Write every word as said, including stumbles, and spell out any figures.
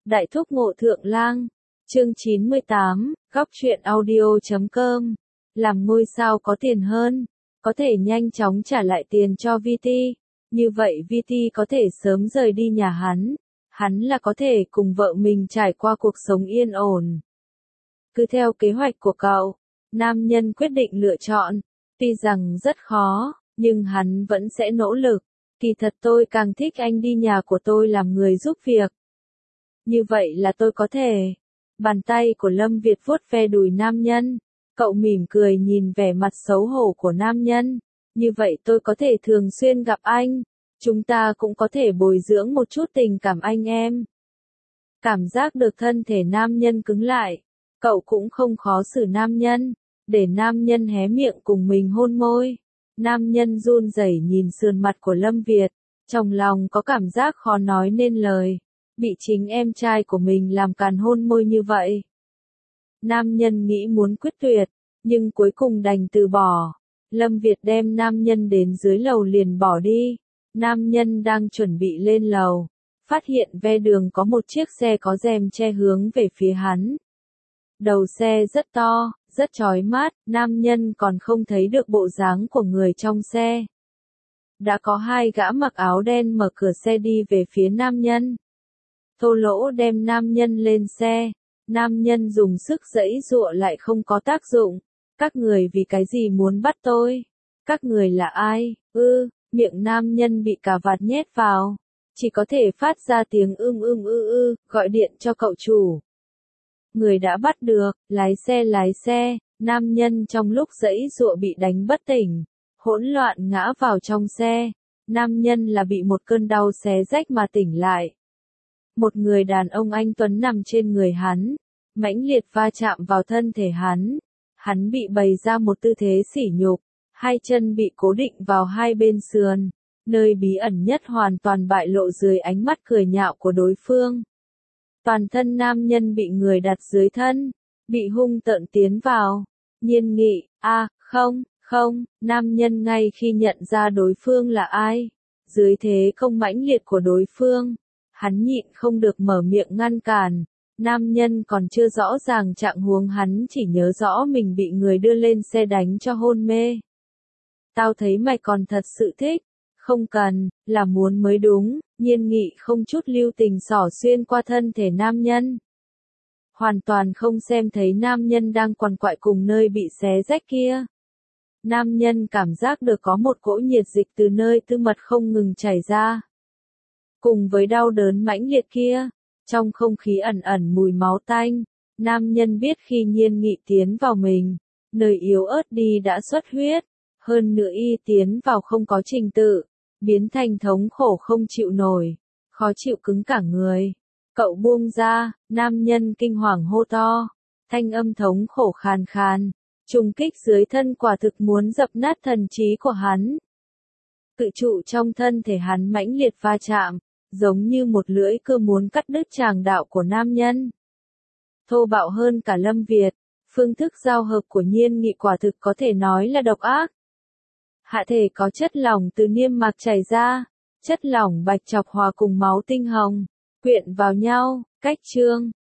Đại thúc ngộ thượng lang, chương chín mươi tám, góc truyện audio chấm com. Làm ngôi sao có tiền hơn, có thể nhanh chóng trả lại tiền cho vê tê, như vậy vê tê có thể sớm rời đi nhà hắn, hắn là có thể cùng vợ mình trải qua cuộc sống yên ổn. Cứ theo kế hoạch của cậu, nam nhân quyết định lựa chọn, tuy rằng rất khó, nhưng hắn vẫn sẽ nỗ lực. Kỳ thật tôi càng thích anh đi nhà của tôi làm người giúp việc. Như vậy là tôi có thể. Bàn tay của Lâm Việt vuốt ve đùi nam nhân. Cậu mỉm cười nhìn vẻ mặt xấu hổ của nam nhân. Như vậy tôi có thể thường xuyên gặp anh. Chúng ta cũng có thể bồi dưỡng một chút tình cảm anh em. Cảm giác được thân thể nam nhân cứng lại. Cậu cũng không khó xử nam nhân. Để nam nhân hé miệng cùng mình hôn môi. Nam nhân run rẩy nhìn sườn mặt của Lâm Việt. Trong lòng có cảm giác khó nói nên lời. Bị chính em trai của mình làm càn hôn môi như vậy. Nam nhân nghĩ muốn quyết tuyệt, nhưng cuối cùng đành từ bỏ. Lâm Việt đem nam nhân đến dưới lầu liền bỏ đi. Nam nhân đang chuẩn bị lên lầu, phát hiện ve đường có một chiếc xe có rèm che hướng về phía hắn. Đầu xe rất to, rất chói mắt, nam nhân còn không thấy được bộ dáng của người trong xe. Đã có hai gã mặc áo đen mở cửa xe đi về phía nam nhân. Thô lỗ đem nam nhân lên xe, nam nhân dùng sức giãy giụa lại không có tác dụng. Các người vì cái gì muốn bắt tôi? Các người là ai? Ư, miệng nam nhân bị cà vạt nhét vào, chỉ có thể phát ra tiếng ưm ưm ư ư, gọi điện cho cậu chủ. Người đã bắt được, lái xe lái xe, nam nhân trong lúc giãy giụa bị đánh bất tỉnh, hỗn loạn ngã vào trong xe. Nam nhân là bị một cơn đau xé rách mà tỉnh lại. Một người đàn ông anh tuấn nằm trên người hắn, mãnh liệt va chạm vào thân thể hắn. Hắn bị bày ra một tư thế sỉ nhục, hai chân bị cố định vào hai bên sườn, nơi bí ẩn nhất hoàn toàn bại lộ dưới ánh mắt cười nhạo của đối phương. Toàn thân nam nhân bị người đặt dưới thân, bị hung tợn tiến vào. Nhiên Nghị, a, à, không, không, nam nhân ngay khi nhận ra đối phương là ai, dưới thế công mãnh liệt của đối phương, hắn nhịn không được mở miệng ngăn cản. Nam nhân còn chưa rõ ràng trạng huống, hắn chỉ nhớ rõ mình bị người đưa lên xe đánh cho hôn mê. Tao thấy mày còn thật sự thích, không cần, là muốn mới đúng. Nhiên Nghị không chút lưu tình xỏ xuyên qua thân thể nam nhân. Hoàn toàn không xem thấy nam nhân đang quằn quại cùng nơi bị xé rách kia. Nam nhân cảm giác được có một cỗ nhiệt dịch từ nơi tư mật không ngừng chảy ra. Cùng với đau đớn mãnh liệt kia, trong không khí ẩn ẩn mùi máu tanh, nam nhân biết khi Nhiên Nghị tiến vào mình, nơi yếu ớt đi đã xuất huyết, hơn nữa y tiến vào không có trình tự, biến thành thống khổ không chịu nổi, khó chịu cứng cả người. Cậu buông ra, nam nhân kinh hoàng hô to, thanh âm thống khổ khàn khàn, trùng kích dưới thân quả thực muốn dập nát thần trí của hắn. Cự trụ trong thân thể hắn mãnh liệt va chạm, giống như một lưỡi cưa muốn cắt đứt tràng đạo của nam nhân. Thô bạo hơn cả Lâm Việt, phương thức giao hợp của Nhiên Nghị quả thực có thể nói là độc ác. Hạ thể có chất lỏng từ niêm mạc chảy ra, chất lỏng bạch chọc hòa cùng máu tinh hồng, quyện vào nhau, cách trương,